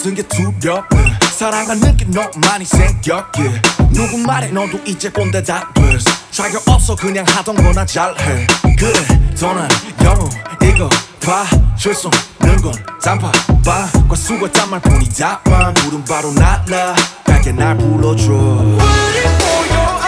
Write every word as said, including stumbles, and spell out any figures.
모든 게 두렵네. 사랑하는 게 너무 많이 생겨 yeah. 누구 말에 너도 이제 꼰대 다 됐어. 자격 없어 그냥 하던 거나 잘해. 그래 더난 영웅 이거 봐줄 수 없는 건 단팥빵과 수고했단 말뿐이다만 부른 바로 날라 밝게 날 불러줘. 우리 모여